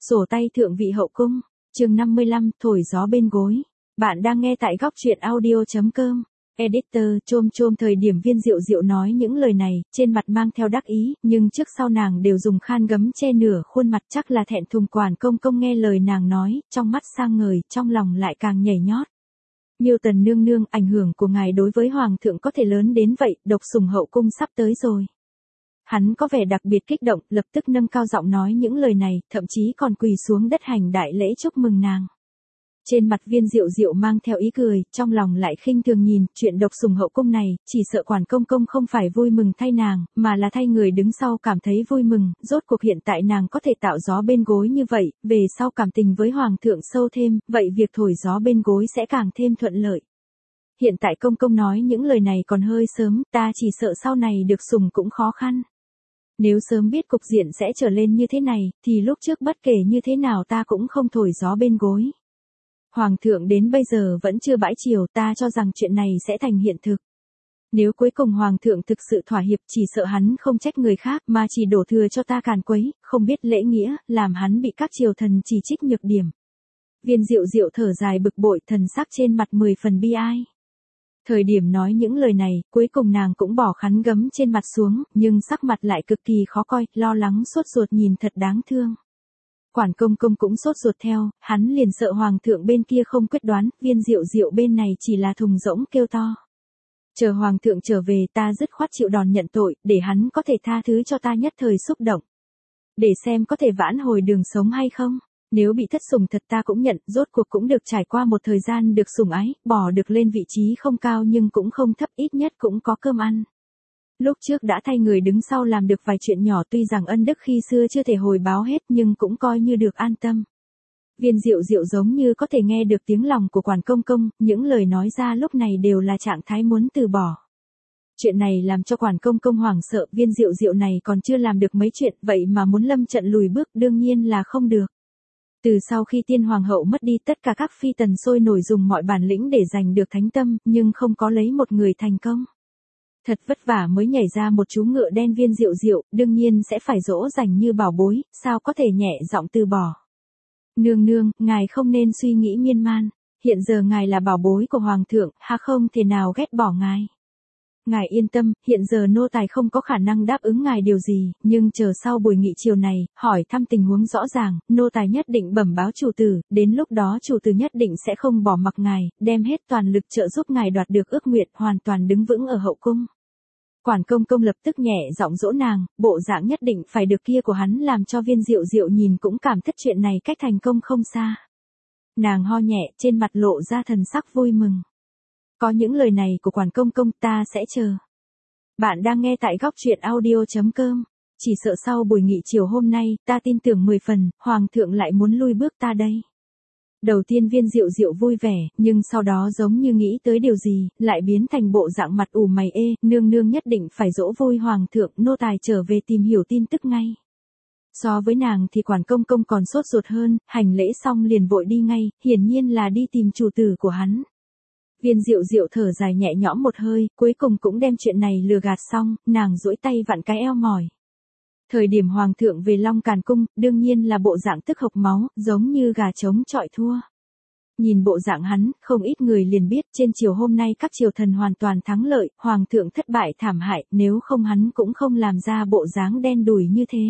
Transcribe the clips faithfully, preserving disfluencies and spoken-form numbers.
Sổ tay thượng vị hậu cung, chương năm mươi lăm, thổi gió bên gối. Bạn đang nghe tại góc truyện audio chấm com. Editor, chôm chôm thời điểm Viên Diệu Diệu nói những lời này, trên mặt mang theo đắc ý, nhưng trước sau nàng đều dùng khăn gấm che nửa khuôn mặt, chắc là thẹn thùng. Quản công công nghe lời nàng nói, trong mắt sang ngời, trong lòng lại càng nhảy nhót. Miêu Tần nương nương, ảnh hưởng của ngài đối với hoàng thượng có thể lớn đến vậy, độc sủng hậu cung sắp tới rồi. Hắn có vẻ đặc biệt kích động, lập tức nâng cao giọng nói những lời này, thậm chí còn quỳ xuống đất hành đại lễ chúc mừng nàng. Trên mặt Viên Diệu Diệu mang theo ý cười, trong lòng lại khinh thường nhìn, chuyện độc sủng hậu cung này, chỉ sợ quản công công không phải vui mừng thay nàng, mà là thay người đứng sau cảm thấy vui mừng, rốt cuộc hiện tại nàng có thể tạo gió bên gối như vậy, về sau cảm tình với hoàng thượng sâu thêm, vậy việc thổi gió bên gối sẽ càng thêm thuận lợi. Hiện tại công công nói những lời này còn hơi sớm, ta chỉ sợ sau này được sủng cũng khó khăn. Nếu sớm biết cục diện sẽ trở lên như thế này, thì lúc trước bất kể như thế nào ta cũng không thổi gió bên gối. Hoàng thượng đến bây giờ vẫn chưa bãi triều, ta cho rằng chuyện này sẽ thành hiện thực. Nếu cuối cùng hoàng thượng thực sự thỏa hiệp, chỉ sợ hắn không trách người khác mà chỉ đổ thừa cho ta càn quấy, không biết lễ nghĩa, làm hắn bị các triều thần chỉ trích nhược điểm. Viên Diệu Diệu thở dài bực bội, thần sắc trên mặt mười phần bi ai. Thời điểm nói những lời này, cuối cùng nàng cũng bỏ khăn gấm trên mặt xuống, nhưng sắc mặt lại cực kỳ khó coi, lo lắng sốt ruột nhìn thật đáng thương. Quản công công cũng sốt ruột theo, hắn liền sợ hoàng thượng bên kia không quyết đoán, Viên Diệu Diệu bên này chỉ là thùng rỗng kêu to. Chờ hoàng thượng trở về ta dứt khoát chịu đòn nhận tội, để hắn có thể tha thứ cho ta nhất thời xúc động. Để xem có thể vãn hồi đường sống hay không. Nếu bị thất sủng thật ta cũng nhận, rốt cuộc cũng được trải qua một thời gian được sủng ái, bỏ được lên vị trí không cao nhưng cũng không thấp, ít nhất cũng có cơm ăn. Lúc trước đã thay người đứng sau làm được vài chuyện nhỏ, tuy rằng ân đức khi xưa chưa thể hồi báo hết nhưng cũng coi như được an tâm. Viên Diệu Diệu giống như có thể nghe được tiếng lòng của quản công công, những lời nói ra lúc này đều là trạng thái muốn từ bỏ. Chuyện này làm cho quản công công hoảng sợ, Viên Diệu Diệu này còn chưa làm được mấy chuyện, vậy mà muốn lâm trận lùi bước đương nhiên là không được. Từ sau khi tiên hoàng hậu mất đi, tất cả các phi tần sôi nổi dùng mọi bản lĩnh để giành được thánh tâm, nhưng không có lấy một người thành công. Thật vất vả mới nhảy ra một chú ngựa đen. Viên Diệu Diệu, đương nhiên sẽ phải dỗ dành như bảo bối, sao có thể nhẹ giọng từ bỏ. Nương nương, ngài không nên suy nghĩ miên man, hiện giờ ngài là bảo bối của hoàng thượng, ha không thể nào ghét bỏ ngài. Ngài yên tâm, hiện giờ nô tài không có khả năng đáp ứng ngài điều gì, nhưng chờ sau buổi nghị chiều này, hỏi thăm tình huống rõ ràng, nô tài nhất định bẩm báo chủ tử, đến lúc đó chủ tử nhất định sẽ không bỏ mặc ngài, đem hết toàn lực trợ giúp ngài đoạt được ước nguyện, hoàn toàn đứng vững ở hậu cung. Quản công công lập tức nhẹ giọng dỗ nàng, bộ dạng nhất định phải được kia của hắn làm cho Viên Diệu Diệu nhìn cũng cảm thất chuyện này cách thành công không xa. Nàng ho nhẹ, trên mặt lộ ra thần sắc vui mừng. Có những lời này của quản công công ta sẽ chờ. Bạn đang nghe tại góc truyện audio chấm com. Chỉ sợ sau buổi nghị chiều hôm nay, ta tin tưởng mười phần, hoàng thượng lại muốn lui bước ta đây. Đầu tiên Viên Diệu Diệu vui vẻ, nhưng sau đó giống như nghĩ tới điều gì, lại biến thành bộ dạng mặt ủ mày ê, nương nương nhất định phải dỗ vui hoàng thượng, nô tài trở về tìm hiểu tin tức ngay. So với nàng thì quản công công còn sốt ruột hơn, hành lễ xong liền vội đi ngay, hiển nhiên là đi tìm chủ tử của hắn. Viên Diệu Diệu thở dài nhẹ nhõm một hơi, cuối cùng cũng đem chuyện này lừa gạt xong, nàng duỗi tay vặn cái eo mỏi. Thời điểm hoàng thượng về Long Càn cung, đương nhiên là bộ dạng tức hộc máu, giống như gà trống chọi thua. Nhìn bộ dạng hắn, không ít người liền biết trên chiều hôm nay các triều thần hoàn toàn thắng lợi, hoàng thượng thất bại thảm hại, nếu không hắn cũng không làm ra bộ dáng đen đủi như thế.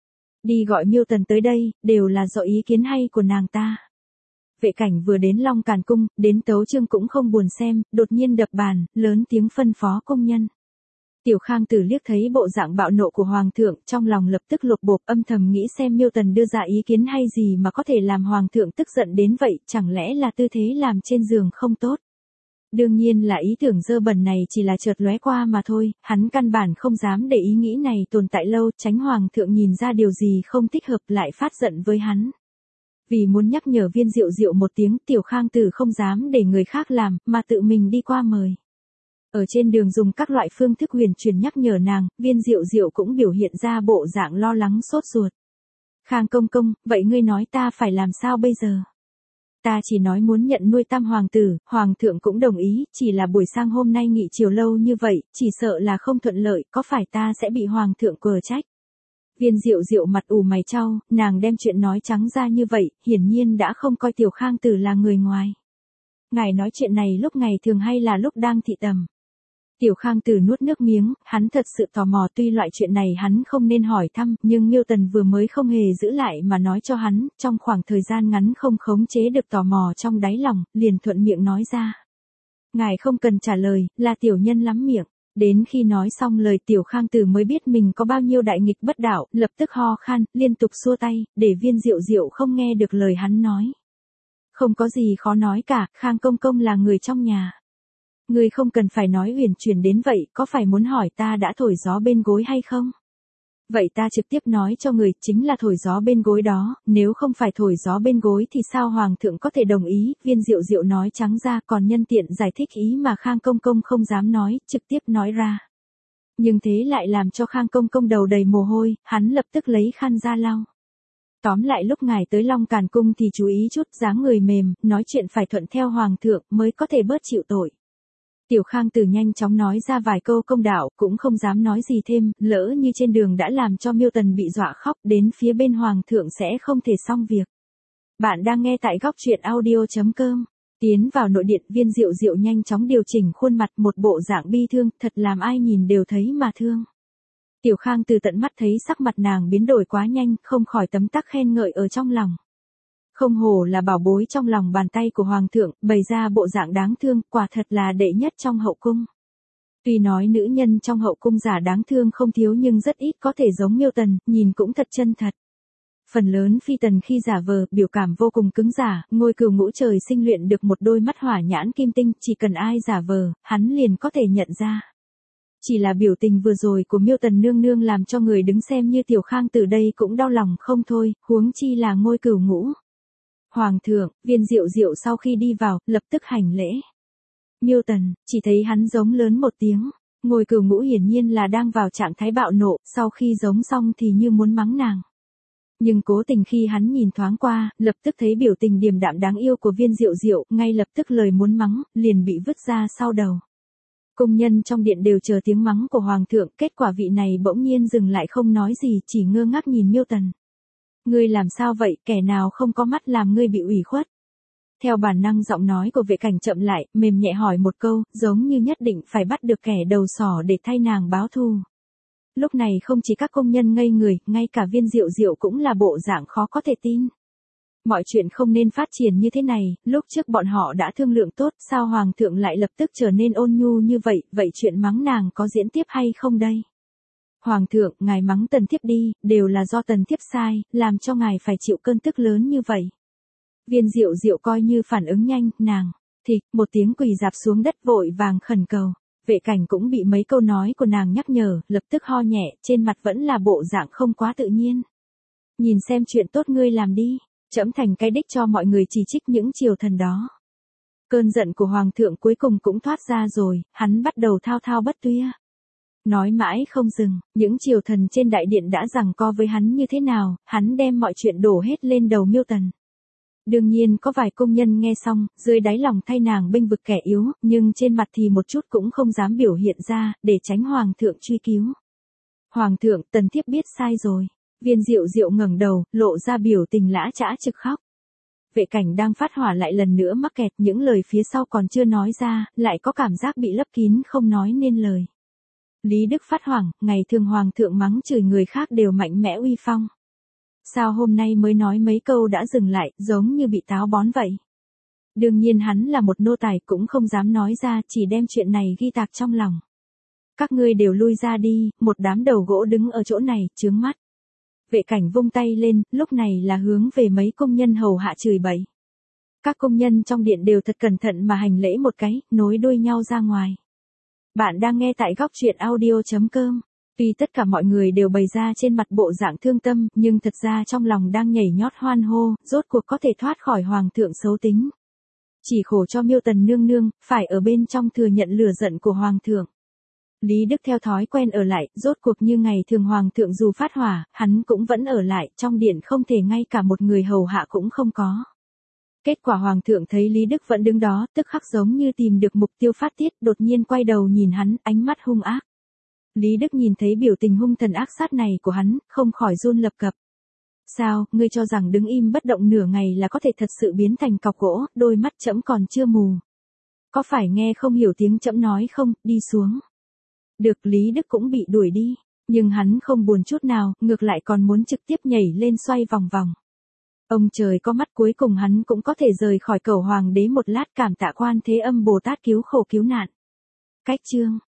Đi gọi Miêu Tần tới đây, đều là do ý kiến hay của nàng ta. Vệ Cảnh vừa đến Long Càn cung, đến tấu chương cũng không buồn xem, đột nhiên đập bàn, lớn tiếng phân phó công nhân. Tiểu Khang Tử liếc thấy bộ dạng bạo nộ của hoàng thượng, trong lòng lập tức lột bột, âm thầm nghĩ xem Miêu Tần đưa ra ý kiến hay gì mà có thể làm hoàng thượng tức giận đến vậy, chẳng lẽ là tư thế làm trên giường không tốt. Đương nhiên là ý tưởng dơ bẩn này chỉ là chợt lóe qua mà thôi, hắn căn bản không dám để ý nghĩ này tồn tại lâu, tránh hoàng thượng nhìn ra điều gì không thích hợp lại phát giận với hắn. Vì muốn nhắc nhở Viên Diệu Diệu một tiếng, Tiểu Khang Tử không dám để người khác làm, mà tự mình đi qua mời. Ở trên đường dùng các loại phương thức huyền truyền nhắc nhở nàng, Viên Diệu Diệu cũng biểu hiện ra bộ dạng lo lắng sốt ruột. Khang công công, vậy ngươi nói ta phải làm sao bây giờ? Ta chỉ nói muốn nhận nuôi tam hoàng tử, hoàng thượng cũng đồng ý, chỉ là buổi sang hôm nay nghị chiều lâu như vậy, chỉ sợ là không thuận lợi, có phải ta sẽ bị hoàng thượng quở trách? Viên Diệu Diệu mặt ủ mày chau, nàng đem chuyện nói trắng ra như vậy, hiển nhiên đã không coi Tiểu Khang Tử là người ngoài. Ngài nói chuyện này lúc ngày thường hay là lúc đang thị tầm? Tiểu Khang Tử nuốt nước miếng, hắn thật sự tò mò, tuy loại chuyện này hắn không nên hỏi thăm, nhưng Miêu Tần vừa mới không hề giữ lại mà nói cho hắn, trong khoảng thời gian ngắn không khống chế được tò mò trong đáy lòng, liền thuận miệng nói ra. Ngài không cần trả lời, là tiểu nhân lắm miệng. Đến khi nói xong lời Tiểu Khang Tử mới biết mình có bao nhiêu đại nghịch bất đạo, lập tức ho khan, liên tục xua tay, để Viên Diệu Diệu không nghe được lời hắn nói. Không có gì khó nói cả, Khang công công là người trong nhà. Ngươi không cần phải nói uyển chuyển đến vậy, có phải muốn hỏi ta đã thổi gió bên gối hay không? Vậy ta trực tiếp nói cho người, chính là thổi gió bên gối đó, nếu không phải thổi gió bên gối thì sao Hoàng thượng có thể đồng ý? Viên Diệu Diệu nói trắng ra, còn nhân tiện giải thích ý mà Khang công công không dám nói, trực tiếp nói ra. Nhưng thế lại làm cho Khang công công đầu đầy mồ hôi, hắn lập tức lấy khăn ra lau. Tóm lại lúc ngài tới Long Càn cung thì chú ý chút, dáng người mềm, nói chuyện phải thuận theo Hoàng thượng mới có thể bớt chịu tội. Tiểu Khang Tử nhanh chóng nói ra vài câu công đạo, cũng không dám nói gì thêm, lỡ như trên đường đã làm cho Miêu Tần bị dọa khóc, đến phía bên Hoàng thượng sẽ không thể xong việc. Bạn đang nghe tại góc truyện audio chấm com. Tiến vào nội điện, Viên Diệu Diệu nhanh chóng điều chỉnh khuôn mặt, một bộ dạng bi thương, thật làm ai nhìn đều thấy mà thương. Tiểu Khang Tử tận mắt thấy sắc mặt nàng biến đổi quá nhanh, không khỏi tấm tắc khen ngợi ở trong lòng. Không hổ là bảo bối trong lòng bàn tay của Hoàng thượng, bày ra bộ dạng đáng thương, quả thật là đệ nhất trong hậu cung. Tuy nói nữ nhân trong hậu cung giả đáng thương không thiếu nhưng rất ít có thể giống Miêu Tần, nhìn cũng thật chân thật. Phần lớn phi tần khi giả vờ, biểu cảm vô cùng cứng giả, Ngôi Cửu Ngũ trời sinh luyện được một đôi mắt hỏa nhãn kim tinh, chỉ cần ai giả vờ, hắn liền có thể nhận ra. Chỉ là biểu tình vừa rồi của Miêu Tần nương nương làm cho người đứng xem như Tiểu Khang Tử đây cũng đau lòng không thôi, huống chi là Ngôi Cửu Ngũ. Hoàng thượng, Viên Diệu Diệu sau khi đi vào, lập tức hành lễ. Miêu Tần, chỉ thấy hắn giống lớn một tiếng. Ngôi Cửu Ngũ hiển nhiên là đang vào trạng thái bạo nộ, sau khi giống xong thì như muốn mắng nàng. Nhưng cố tình khi hắn nhìn thoáng qua, lập tức thấy biểu tình điềm đạm đáng yêu của Viên Diệu Diệu, ngay lập tức lời muốn mắng, liền bị vứt ra sau đầu. Công nhân trong điện đều chờ tiếng mắng của Hoàng thượng, kết quả vị này bỗng nhiên dừng lại không nói gì, chỉ ngơ ngác nhìn Miêu Tần. Ngươi làm sao vậy, kẻ nào không có mắt làm ngươi bị ủy khuất? Theo bản năng giọng nói của Vệ Cảnh chậm lại, mềm nhẹ hỏi một câu, giống như nhất định phải bắt được kẻ đầu sỏ để thay nàng báo thù. Lúc này không chỉ các công nhân ngây người, ngay cả Viên Diệu Diệu cũng là bộ dạng khó có thể tin. Mọi chuyện không nên phát triển như thế này, lúc trước bọn họ đã thương lượng tốt, sao Hoàng thượng lại lập tức trở nên ôn nhu như vậy, vậy chuyện mắng nàng có diễn tiếp hay không đây? Hoàng thượng, ngài mắng Tần thiếp đi, đều là do Tần thiếp sai, làm cho ngài phải chịu cơn tức lớn như vậy. Viên Diệu Diệu coi như phản ứng nhanh, nàng, thì, một tiếng quỳ dạp xuống đất vội vàng khẩn cầu. Vệ Cảnh cũng bị mấy câu nói của nàng nhắc nhở, lập tức ho nhẹ, trên mặt vẫn là bộ dạng không quá tự nhiên. Nhìn xem chuyện tốt ngươi làm đi, trẫm thành cái đích cho mọi người chỉ trích những triều thần đó. Cơn giận của Hoàng thượng cuối cùng cũng thoát ra rồi, hắn bắt đầu thao thao bất tuyệt. Nói mãi không dừng, những triều thần trên đại điện đã giằng co với hắn như thế nào, hắn đem mọi chuyện đổ hết lên đầu Miêu Tần. Đương nhiên có vài công nhân nghe xong, dưới đáy lòng thay nàng bênh vực kẻ yếu, nhưng trên mặt thì một chút cũng không dám biểu hiện ra, để tránh Hoàng thượng truy cứu. Hoàng thượng, Tần thiếp biết sai rồi. Viên Diệu Diệu ngẩng đầu, lộ ra biểu tình lã chã trực khóc. Vệ Cảnh đang phát hỏa lại lần nữa mắc kẹt, những lời phía sau còn chưa nói ra, lại có cảm giác bị lấp kín không nói nên lời. Lý Đức phát hoảng, ngày thường Hoàng thượng mắng chửi người khác đều mạnh mẽ uy phong. Sao hôm nay mới nói mấy câu đã dừng lại, giống như bị táo bón vậy. Đương nhiên hắn là một nô tài cũng không dám nói ra, chỉ đem chuyện này ghi tạc trong lòng. Các ngươi đều lui ra đi, một đám đầu gỗ đứng ở chỗ này, chướng mắt. Vệ Cảnh vung tay lên, lúc này là hướng về mấy công nhân hầu hạ chửi bậy. Các công nhân trong điện đều thật cẩn thận mà hành lễ một cái, nối đuôi nhau ra ngoài. Bạn đang nghe tại góc truyện audio chấm com. Tuy tất cả mọi người đều bày ra trên mặt bộ dạng thương tâm, nhưng thật ra trong lòng đang nhảy nhót hoan hô, rốt cuộc có thể thoát khỏi Hoàng thượng xấu tính. Chỉ khổ cho Miêu Tần nương nương, phải ở bên trong thừa nhận lửa giận của Hoàng thượng. Lý Đức theo thói quen ở lại, rốt cuộc như ngày thường Hoàng thượng dù phát hỏa, hắn cũng vẫn ở lại, trong điện không thể ngay cả một người hầu hạ cũng không có. Kết quả Hoàng thượng thấy Lý Đức vẫn đứng đó, tức khắc giống như tìm được mục tiêu phát tiết, đột nhiên quay đầu nhìn hắn, ánh mắt hung ác. Lý Đức nhìn thấy biểu tình hung thần ác sát này của hắn, không khỏi run lập cập. Sao, ngươi cho rằng đứng im bất động nửa ngày là có thể thật sự biến thành cọc gỗ, đôi mắt trẫm còn chưa mù. Có phải nghe không hiểu tiếng trẫm nói không, đi xuống. Được, Lý Đức cũng bị đuổi đi, nhưng hắn không buồn chút nào, ngược lại còn muốn trực tiếp nhảy lên xoay vòng vòng. Ông trời có mắt, cuối cùng hắn cũng có thể rời khỏi cẩu hoàng đế một lát, cảm tạ Quan Thế Âm Bồ Tát cứu khổ cứu nạn. Cách chương